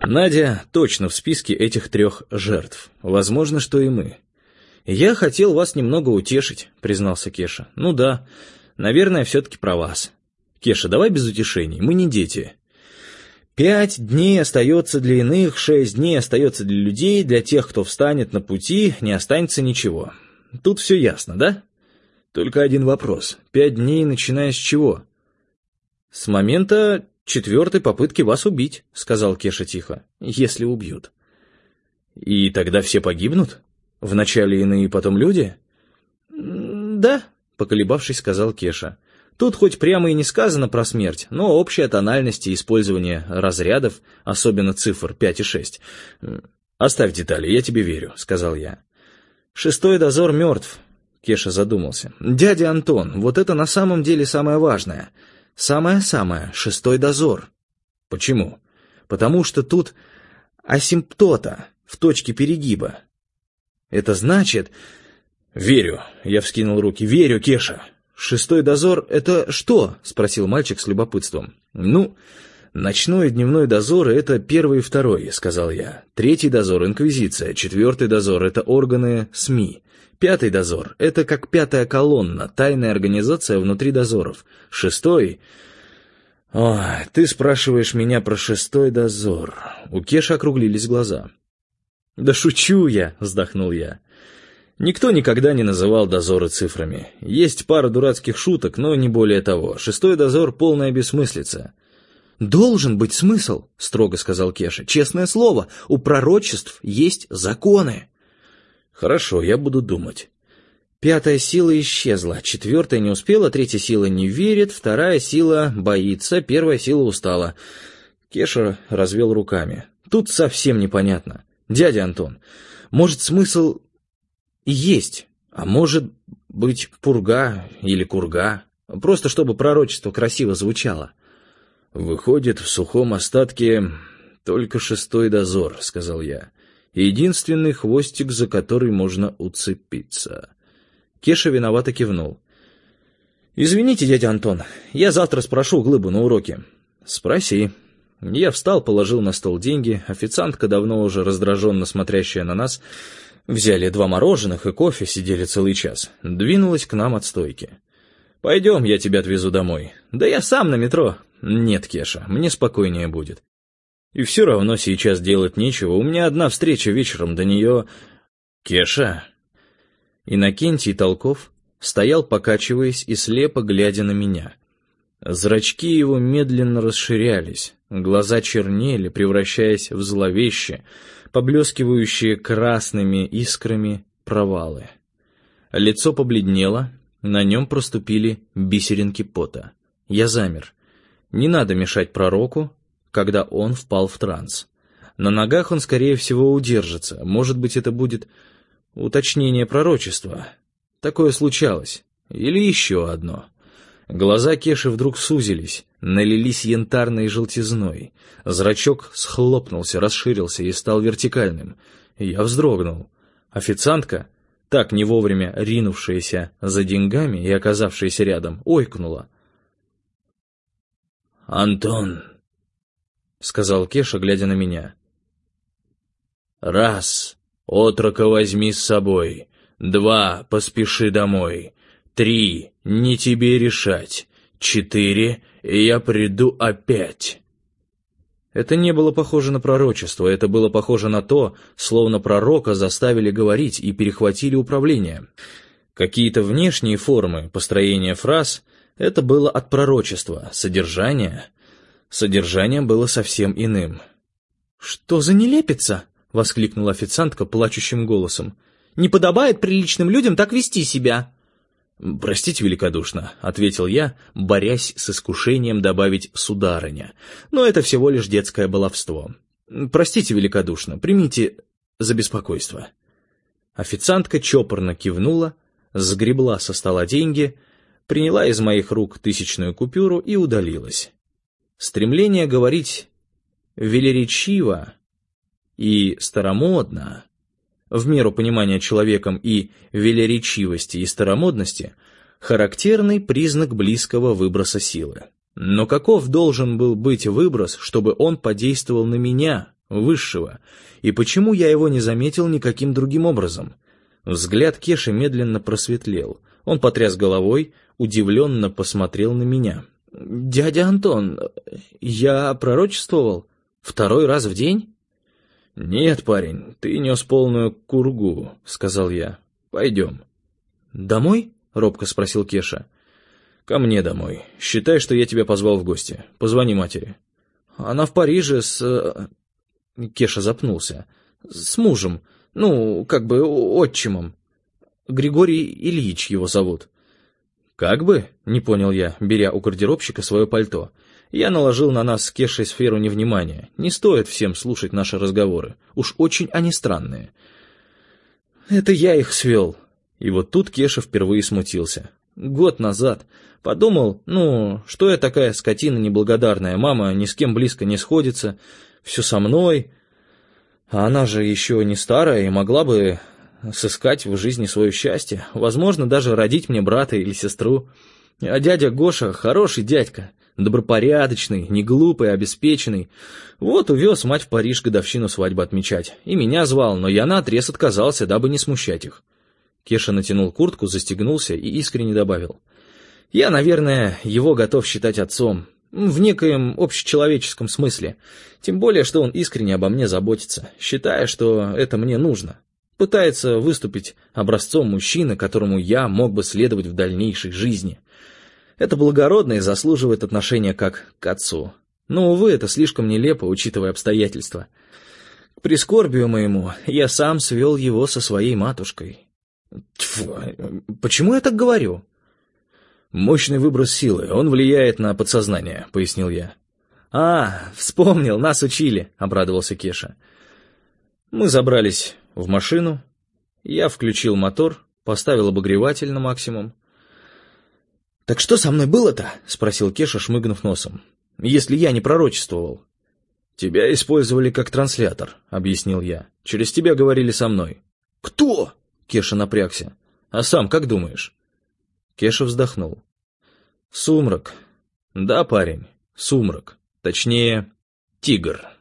Надя точно в списке этих 3 жертв. Возможно, что и мы. «Я хотел вас немного утешить», — признался Кеша. «Ну да, наверное, все-таки про вас. Кеша, давай без утешений, мы не дети. 5 дней остается для иных, 6 дней остается для людей, для тех, кто встанет на пути, не останется ничего. Тут все ясно, да? Только один вопрос. 5 дней, начиная с чего?» «С момента 4-й попытки вас убить», — сказал Кеша тихо, — «если убьют». «И тогда все погибнут? Вначале иные, потом люди?» «Да», — поколебавшись, сказал Кеша. «Тут хоть прямо и не сказано про смерть, но общая тональность и использование разрядов, особенно цифр 5 и 6. «Оставь детали, я тебе верю», — сказал я. «6-й дозор мертв», — Кеша задумался. «Дядя Антон, вот это на самом деле самое важное. Самое-самое, 6-й дозор». «Почему?» «Потому что тут асимптота в точке перегиба. Это значит...» «Верю», — я вскинул руки, — «верю, Кеша». «6-й дозор — это что?» — спросил мальчик с любопытством. «Ну, ночной и дневной дозоры — это 1-й и 2-й», — сказал я. «3-й дозор — инквизиция, 4-й дозор — это органы СМИ. 5-й дозор — это как 5-я колонна, тайная организация внутри дозоров. 6-й... Ой, ты спрашиваешь меня про 6-й дозор». У Кеши округлились глаза. «Да шучу я», — вздохнул я. «Никто никогда не называл дозоры цифрами. Есть пара дурацких шуток, но не более того. 6-й дозор — полная бессмыслица». «Должен быть смысл», — строго сказал Кеша. «Честное слово, у пророчеств есть законы». «Хорошо, я буду думать». 5-я сила исчезла, 4-я не успела, 3-я сила не верит, 2-я сила боится, 1-я сила устала. Кеша развел руками. «Тут совсем непонятно. Дядя Антон, может, смысл и есть, а может быть, пурга или курга, просто чтобы пророчество красиво звучало». «Выходит, в сухом остатке только 6-й дозор», — сказал я. «Единственный хвостик, за который можно уцепиться». Кеша виновато кивнул. «Извините, дядя Антон, я завтра спрошу Глыбу на уроке». «Спроси». Я встал, положил на стол деньги. Официантка, давно уже раздраженно смотрящая на нас, взяли 2 мороженых и кофе, сидели целый час. Двинулась к нам от стойки. «Пойдем, я тебя отвезу домой». «Да я сам на метро». «Нет, Кеша, мне спокойнее будет. И все равно сейчас делать нечего. У меня одна встреча вечером, до нее...» «Кеша...» Иннокентий Толков стоял, покачиваясь и слепо глядя на меня. Зрачки его медленно расширялись, глаза чернели, превращаясь в зловеще, поблескивающие красными искрами провалы. Лицо побледнело, на нем проступили бисеринки пота. Я замер. Не надо мешать пророку, когда он впал в транс. На ногах он, скорее всего, удержится. Может быть, это будет уточнение пророчества. Такое случалось. Или еще одно. Глаза Кеши вдруг сузились, налились янтарной желтизной. Зрачок схлопнулся, расширился и стал вертикальным. Я вздрогнул. Официантка, так не вовремя ринувшаяся за деньгами и оказавшаяся рядом, ойкнула. «Антон», — сказал Кеша, глядя на меня. «1. Отрока возьми с собой. 2. Поспеши домой. 3. Не тебе решать. 4. И я приду опять». Это не было похоже на пророчество, это было похоже на то, словно пророка заставили говорить и перехватили управление. Какие-то внешние формы построения фраз — это было от пророчества, содержание было совсем иным. «Что за нелепица?» — воскликнула официантка плачущим голосом. «Не подобает приличным людям так вести себя». «Простите великодушно», — ответил я, борясь с искушением добавить «сударыня». «Но это всего лишь детское баловство. Простите великодушно, примите за беспокойство». Официантка чопорно кивнула, сгребла со стола деньги, приняла из моих рук 1000-ную купюру и удалилась. Стремление говорить велеречиво и старомодно, в меру понимания человеком и велеречивости, и старомодности, характерный признак близкого выброса силы. Но каков должен был быть выброс, чтобы он подействовал на меня, высшего. И почему я его не заметил никаким другим образом? Взгляд Кеши медленно просветлел. Он потряс головой, удивленно посмотрел на меня. «Дядя Антон, я пророчествовал? 2 раз в день?» «Нет, парень, ты нес полную кургу», — сказал я. «Пойдем». «Домой?» — робко спросил Кеша. «Ко мне домой. Считай, что я тебя позвал в гости. Позвони матери». «Она в Париже с...» Кеша запнулся. «С мужем. Ну, как бы отчимом. Григорий Ильич его зовут». «Как бы?» — не понял я, беря у гардеробщика свое пальто. Я наложил на нас с Кешей сферу невнимания. Не стоит всем слушать наши разговоры. Уж очень они странные. «Это я их свел». И вот тут Кеша впервые смутился. Год назад. Подумал, что я такая скотина неблагодарная, мама ни с кем близко не сходится, все со мной. А она же еще не старая и могла бы сыскать в жизни свое счастье, возможно, даже родить мне брата или сестру. А дядя Гоша хороший дядька, добропорядочный, неглупый, обеспеченный. Вот увез мать в Париж годовщину свадьбы отмечать. И меня звал, но я наотрез отказался, дабы не смущать их. Кеша натянул куртку, застегнулся и искренне добавил. Я, наверное, его готов считать отцом. В некоем общечеловеческом смысле. Тем более, что он искренне обо мне заботится, считая, что это мне нужно. Пытается выступить образцом мужчины, которому я мог бы следовать в дальнейшей жизни. Это благородно и заслуживает отношения как к отцу. Но, увы, это слишком нелепо, учитывая обстоятельства. К прискорбию моему, я сам свел его со своей матушкой. Тьфу, почему я так говорю? «Мощный выброс силы, он влияет на подсознание», — пояснил я. Вспомнил, нас учили», — обрадовался Кеша. Мы забрались в машину, я включил мотор, поставил обогреватель на максимум. «Так что со мной было-то?» — спросил Кеша, шмыгнув носом. «Если я не пророчествовал». «Тебя использовали как транслятор», — объяснил я. «Через тебя говорили со мной». «Кто?» — Кеша напрягся. «А сам как думаешь?» Кеша вздохнул. «Сумрак. Да, парень, сумрак. Точнее, тигр».